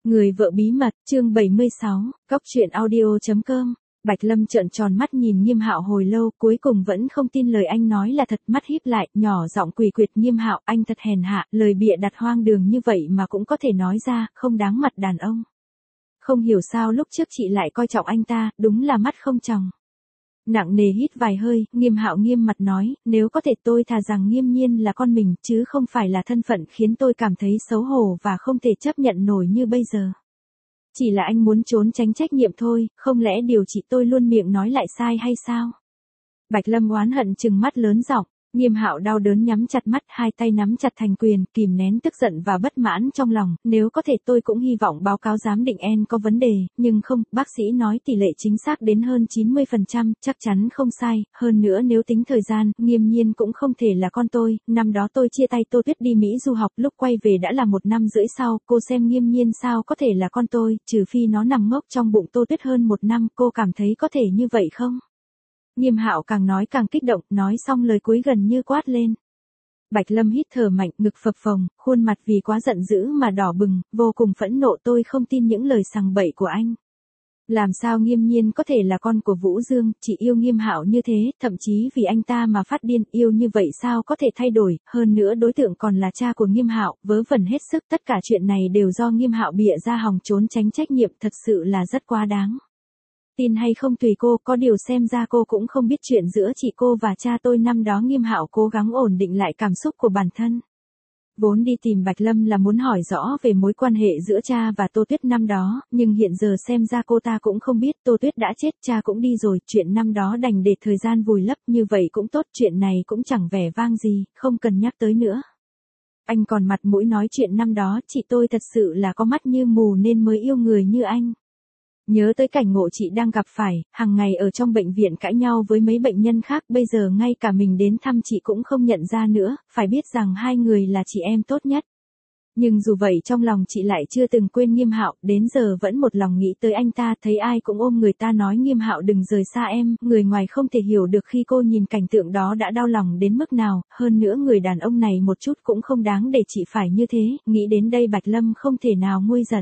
Người vợ bí mật, chương 76, Cóc truyện audio.com. Bạch Lâm trợn tròn mắt nhìn Nghiêm Hạo hồi lâu, cuối cùng vẫn không tin lời anh nói là thật, mắt híp lại, nhỏ giọng quỳ quyệt: Nghiêm Hạo, anh thật hèn hạ, lời bịa đặt hoang đường như vậy mà cũng có thể nói ra, không đáng mặt đàn ông. Không hiểu sao lúc trước chị lại coi trọng anh ta, đúng là mắt không tròng. Nặng nề hít vài hơi, Nghiêm Hạo nghiêm mặt nói, nếu có thể tôi thà rằng Nghiêm Nhiên là con mình, chứ không phải là thân phận khiến tôi cảm thấy xấu hổ và không thể chấp nhận nổi như bây giờ. Chỉ là anh muốn trốn tránh trách nhiệm thôi, không lẽ điều chị tôi luôn miệng nói lại sai hay sao? Bạch Lâm oán hận trừng mắt lớn giọng. Nghiêm Hạo đau đớn nhắm chặt mắt, hai tay nắm chặt thành quyền, kìm nén tức giận và bất mãn trong lòng, nếu có thể tôi cũng hy vọng báo cáo giám định N có vấn đề, nhưng không, bác sĩ nói tỷ lệ chính xác đến hơn 90%, chắc chắn không sai, hơn nữa nếu tính thời gian, Nghiêm Nhiên cũng không thể là con tôi, năm đó tôi chia tay Tô Tuyết đi Mỹ du học, lúc quay về đã là 1 năm rưỡi sau, cô xem Nghiêm Nhiên sao có thể là con tôi, trừ phi nó nằm ngốc trong bụng Tô Tuyết hơn 1 năm, cô cảm thấy có thể như vậy không? Nghiêm Hạo càng nói càng kích động, nói xong lời cuối gần như quát lên. Bạch Lâm hít thở mạnh, ngực phập phồng, khuôn mặt vì quá giận dữ mà đỏ bừng, vô cùng phẫn nộ. Tôi không tin những lời sằng bậy của anh. Làm sao Nghiêm Nhiên có thể là con của Vũ Dương, chỉ yêu Nghiêm Hạo như thế, thậm chí vì anh ta mà phát điên, yêu như vậy sao có thể thay đổi, hơn nữa đối tượng còn là cha của Nghiêm Hạo, vớ vẩn hết sức, tất cả chuyện này đều do Nghiêm Hạo bịa ra hòng trốn tránh trách nhiệm, thật sự là rất quá đáng. Tin hay không tùy cô, có điều xem ra cô cũng không biết chuyện giữa chị cô và cha tôi năm đó. Nghiêm Hạo cố gắng ổn định lại cảm xúc của bản thân. Vốn đi tìm Bạch Lâm là muốn hỏi rõ về mối quan hệ giữa cha và Tô Tuyết năm đó, nhưng hiện giờ xem ra cô ta cũng không biết Tô Tuyết đã chết, cha cũng đi rồi, chuyện năm đó đành để thời gian vùi lấp, như vậy cũng tốt, chuyện này cũng chẳng vẻ vang gì, không cần nhắc tới nữa. Anh còn mặt mũi nói chuyện năm đó, chị tôi thật sự là có mắt như mù nên mới yêu người như anh. Nhớ tới cảnh ngộ chị đang gặp phải, hàng ngày ở trong bệnh viện cãi nhau với mấy bệnh nhân khác, bây giờ ngay cả mình đến thăm chị cũng không nhận ra nữa, phải biết rằng hai người là chị em tốt nhất. Nhưng dù vậy trong lòng chị lại chưa từng quên Nghiêm Hạo, đến giờ vẫn một lòng nghĩ tới anh ta, thấy ai cũng ôm người ta nói Nghiêm Hạo đừng rời xa em, người ngoài không thể hiểu được khi cô nhìn cảnh tượng đó đã đau lòng đến mức nào, hơn nữa người đàn ông này một chút cũng không đáng để chị phải như thế, nghĩ đến đây Bạch Lâm không thể nào nguôi giận.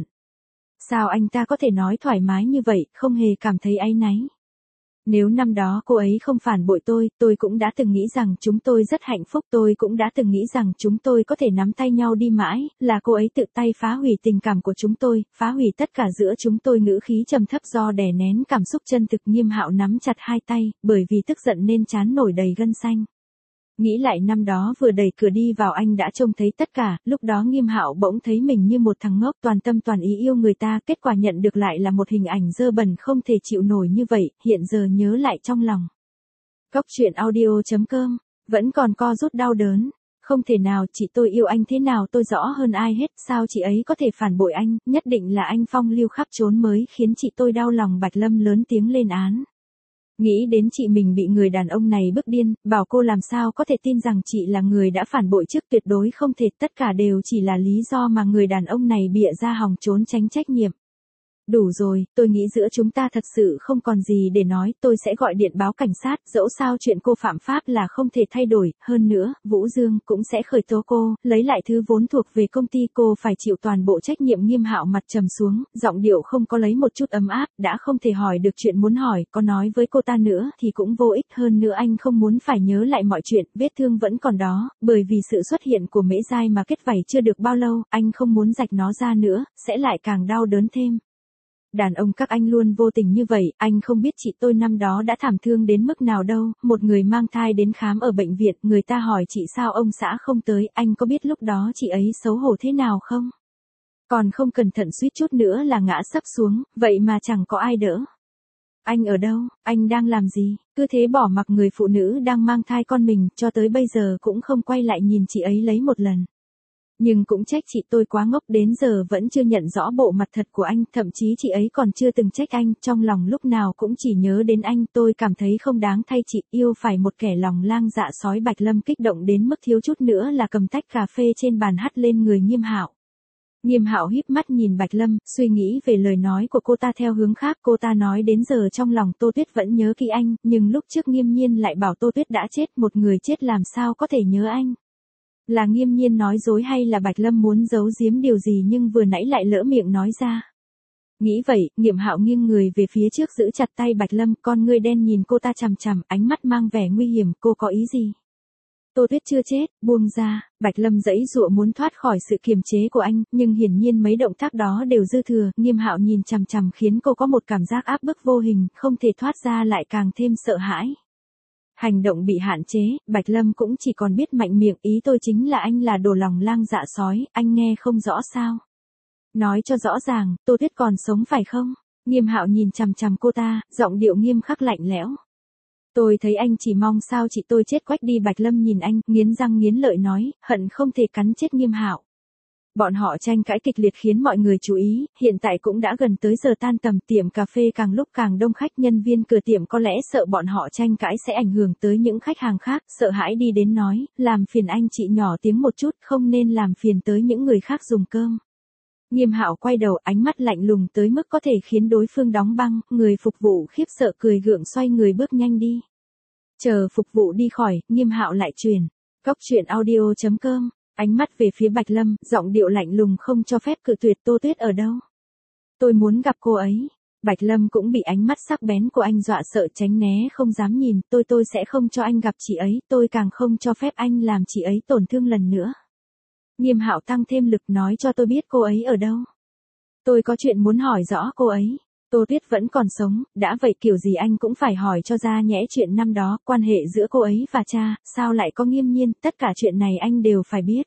Sao anh ta có thể nói thoải mái như vậy, không hề cảm thấy áy náy? Nếu năm đó cô ấy không phản bội tôi cũng đã từng nghĩ rằng chúng tôi rất hạnh phúc, tôi cũng đã từng nghĩ rằng chúng tôi có thể nắm tay nhau đi mãi, là cô ấy tự tay phá hủy tình cảm của chúng tôi, phá hủy tất cả giữa chúng tôi. Ngữ khí trầm thấp do đè nén cảm xúc chân thực. Nghiêm Hạo nắm chặt hai tay, bởi vì tức giận nên trán nổi đầy gân xanh. Nghĩ lại năm đó vừa đẩy cửa đi vào anh đã trông thấy tất cả, lúc đó Nghiêm Hạo bỗng thấy mình như một thằng ngốc toàn tâm toàn ý yêu người ta, kết quả nhận được lại là một hình ảnh dơ bẩn không thể chịu nổi như vậy, hiện giờ nhớ lại trong lòng. Cóc truyện audio.com, vẫn còn co rút đau đớn. Không thể nào, chị tôi yêu anh thế nào tôi rõ hơn ai hết, sao chị ấy có thể phản bội anh, nhất định là anh phong lưu khắp trốn mới khiến chị tôi đau lòng. Bạch Lâm lớn tiếng lên án. Nghĩ đến chị mình bị người đàn ông này bức điên, bảo cô làm sao có thể tin rằng chị là người đã phản bội trước, tuyệt đối không thể, tất cả đều chỉ là lý do mà người đàn ông này bịa ra hòng trốn tránh trách nhiệm. Đủ rồi, tôi nghĩ giữa chúng ta thật sự không còn gì để nói, tôi sẽ gọi điện báo cảnh sát, dẫu sao chuyện cô phạm pháp là không thể thay đổi, hơn nữa, Vũ Dương cũng sẽ khởi tố cô, lấy lại thứ vốn thuộc về công ty, cô phải chịu toàn bộ trách nhiệm. Nghiêm Hạo mặt trầm xuống, giọng điệu không có lấy một chút ấm áp, đã không thể hỏi được chuyện muốn hỏi, có nói với cô ta nữa thì cũng vô ích, hơn nữa anh không muốn phải nhớ lại mọi chuyện, vết thương vẫn còn đó, bởi vì sự xuất hiện của Mễ Giai mà kết vảy chưa được bao lâu, anh không muốn rạch nó ra nữa, sẽ lại càng đau đớn thêm. Đàn ông các anh luôn vô tình như vậy, anh không biết chị tôi năm đó đã thảm thương đến mức nào đâu, một người mang thai đến khám ở bệnh viện, người ta hỏi chị sao ông xã không tới, anh có biết lúc đó chị ấy xấu hổ thế nào không? Còn không cẩn thận suýt chút nữa là ngã sấp xuống, vậy mà chẳng có ai đỡ. Anh ở đâu, anh đang làm gì, cứ thế bỏ mặc người phụ nữ đang mang thai con mình, cho tới bây giờ cũng không quay lại nhìn chị ấy lấy một lần. Nhưng cũng trách chị tôi quá ngốc, đến giờ vẫn chưa nhận rõ bộ mặt thật của anh, thậm chí chị ấy còn chưa từng trách anh, trong lòng lúc nào cũng chỉ nhớ đến anh, tôi cảm thấy không đáng thay chị, yêu phải một kẻ lòng lang dạ sói. Bạch Lâm kích động đến mức thiếu chút nữa là cầm tách cà phê trên bàn hắt lên người Nghiêm Hạo. Nghiêm Hạo híp mắt nhìn Bạch Lâm, suy nghĩ về lời nói của cô ta theo hướng khác, cô ta nói đến giờ trong lòng Tô Tuyết vẫn nhớ kỹ anh, nhưng lúc trước Nghiêm Nhiên lại bảo Tô Tuyết đã chết, một người chết làm sao có thể nhớ anh. Là Nghiêm Nhiên nói dối hay là Bạch Lâm muốn giấu giếm điều gì nhưng vừa nãy lại lỡ miệng nói ra. Nghĩ vậy, Nghiêm Hạo nghiêng người về phía trước giữ chặt tay Bạch Lâm, con ngươi đen nhìn cô ta chằm chằm, ánh mắt mang vẻ nguy hiểm, cô có ý gì? Tô Tuyết chưa chết, buông ra. Bạch Lâm giãy giụa muốn thoát khỏi sự kiềm chế của anh, nhưng hiển nhiên mấy động tác đó đều dư thừa, Nghiêm Hạo nhìn chằm chằm khiến cô có một cảm giác áp bức vô hình, không thể thoát ra lại càng thêm sợ hãi. Hành động bị hạn chế, Bạch Lâm cũng chỉ còn biết mạnh miệng, ý tôi chính là anh là đồ lòng lang dạ sói, anh nghe không rõ sao? Nói cho rõ ràng, Tô Tuyết còn sống phải không? Nghiêm Hạo nhìn chằm chằm cô ta, giọng điệu nghiêm khắc lạnh lẽo. Tôi thấy anh chỉ mong sao chị tôi chết quách đi. Bạch Lâm nhìn anh, nghiến răng nghiến lợi nói, hận không thể cắn chết Nghiêm Hạo. Bọn họ tranh cãi kịch liệt khiến mọi người chú ý, hiện tại cũng đã gần tới giờ tan tầm, tiệm cà phê càng lúc càng đông khách, nhân viên cửa tiệm có lẽ sợ bọn họ tranh cãi sẽ ảnh hưởng tới những khách hàng khác, sợ hãi đi đến nói, làm phiền anh chị nhỏ tiếng một chút, không nên làm phiền tới những người khác dùng cơm. Nghiêm Hạo quay đầu, ánh mắt lạnh lùng tới mức có thể khiến đối phương đóng băng, người phục vụ khiếp sợ cười gượng xoay người bước nhanh đi. Chờ phục vụ đi khỏi, Nghiêm Hạo lại truyền. Góc truyện audio.com, ánh mắt về phía Bạch Lâm, giọng điệu lạnh lùng không cho phép cự tuyệt. Tô Tuyết ở đâu? Tôi muốn gặp cô ấy. Bạch Lâm cũng bị ánh mắt sắc bén của anh dọa sợ tránh né không dám nhìn, tôi sẽ không cho anh gặp chị ấy, tôi càng không cho phép anh làm chị ấy tổn thương lần nữa. Nghiêm Hạo tăng thêm lực nói cho tôi biết cô ấy ở đâu. Tôi có chuyện muốn hỏi rõ cô ấy. Tô Tuyết vẫn còn sống, đã vậy kiểu gì anh cũng phải hỏi cho ra nhẽ chuyện năm đó, quan hệ giữa cô ấy và cha, sao lại có Nghiêm Nhiên, tất cả chuyện này anh đều phải biết.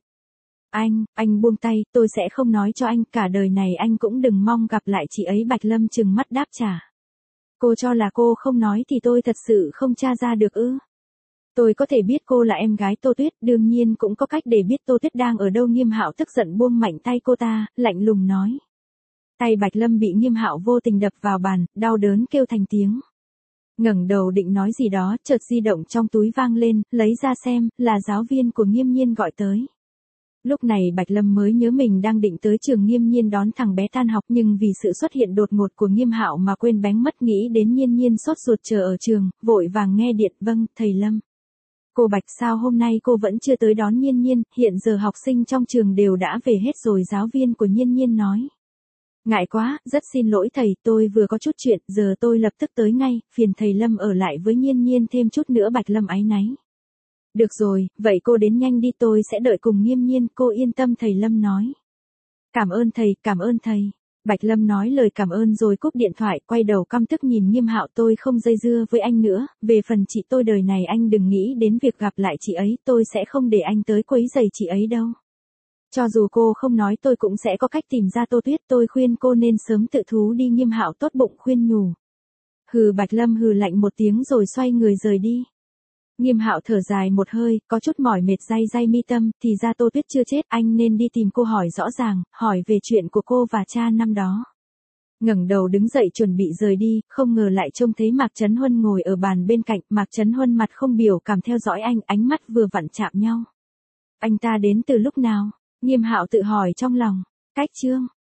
Anh buông tay, tôi sẽ không nói cho anh, cả đời này anh cũng đừng mong gặp lại chị ấy. Bạch Lâm trừng mắt đáp trả. Cô cho là cô không nói thì tôi thật sự không tra ra được ư? Tôi có thể biết cô là em gái Tô Tuyết, đương nhiên cũng có cách để biết Tô Tuyết đang ở đâu. Nghiêm Hạo tức giận buông mạnh tay cô ta, lạnh lùng nói. Tay Bạch Lâm bị Nghiêm Hạo vô tình đập vào bàn, đau đớn kêu thành tiếng. Ngẩng đầu định nói gì đó, chợt di động trong túi vang lên, lấy ra xem, là giáo viên của Nghiêm Nhiên gọi tới. Lúc này Bạch Lâm mới nhớ mình đang định tới trường Nghiêm Nhiên đón thằng bé tan học, nhưng vì sự xuất hiện đột ngột của Nghiêm Hạo mà quên bén mất, nghĩ đến Nhiên Nhiên sốt ruột chờ ở trường, vội vàng nghe điện. Vâng, thầy Lâm. Cô Bạch, sao hôm nay cô vẫn chưa tới đón Nhiên Nhiên? Hiện giờ học sinh trong trường đều đã về hết rồi. Giáo viên của Nhiên Nhiên nói. Ngại quá, rất xin lỗi thầy, tôi vừa có chút chuyện, giờ tôi lập tức tới ngay, phiền thầy Lâm ở lại với Nhiên Nhiên thêm chút nữa. Bạch Lâm áy náy. Được rồi, vậy cô đến nhanh đi, tôi sẽ đợi cùng Nghiêm Nhiên, cô yên tâm. Thầy Lâm nói. Cảm ơn thầy, cảm ơn thầy. Bạch Lâm nói lời cảm ơn rồi cúp điện thoại, quay đầu căm tức nhìn Nghiêm Hạo. Tôi không dây dưa với anh nữa, về phần chị tôi đời này anh đừng nghĩ đến việc gặp lại chị ấy, tôi sẽ không để anh tới quấy rầy chị ấy đâu. Cho dù cô không nói tôi cũng sẽ có cách tìm ra Tô Tuyết, tôi khuyên cô nên sớm tự thú đi. Nghiêm Hạo tốt bụng khuyên nhủ. Hừ. Bạch Lâm hừ lạnh một tiếng rồi xoay người rời đi. Nghiêm Hạo thở dài một hơi, có chút mỏi mệt day mi tâm, thì ra Tô Tuyết chưa chết, anh nên đi tìm cô hỏi rõ ràng, hỏi về chuyện của cô và cha năm đó. Ngẩng đầu đứng dậy chuẩn bị rời đi, không ngờ lại trông thấy Mạc Chấn Huân ngồi ở bàn bên cạnh. Mạc Chấn Huân mặt không biểu cảm theo dõi anh, ánh mắt vừa vặn chạm nhau. Anh ta đến từ lúc nào? Nghiêm Hạo tự hỏi trong lòng. Cách chương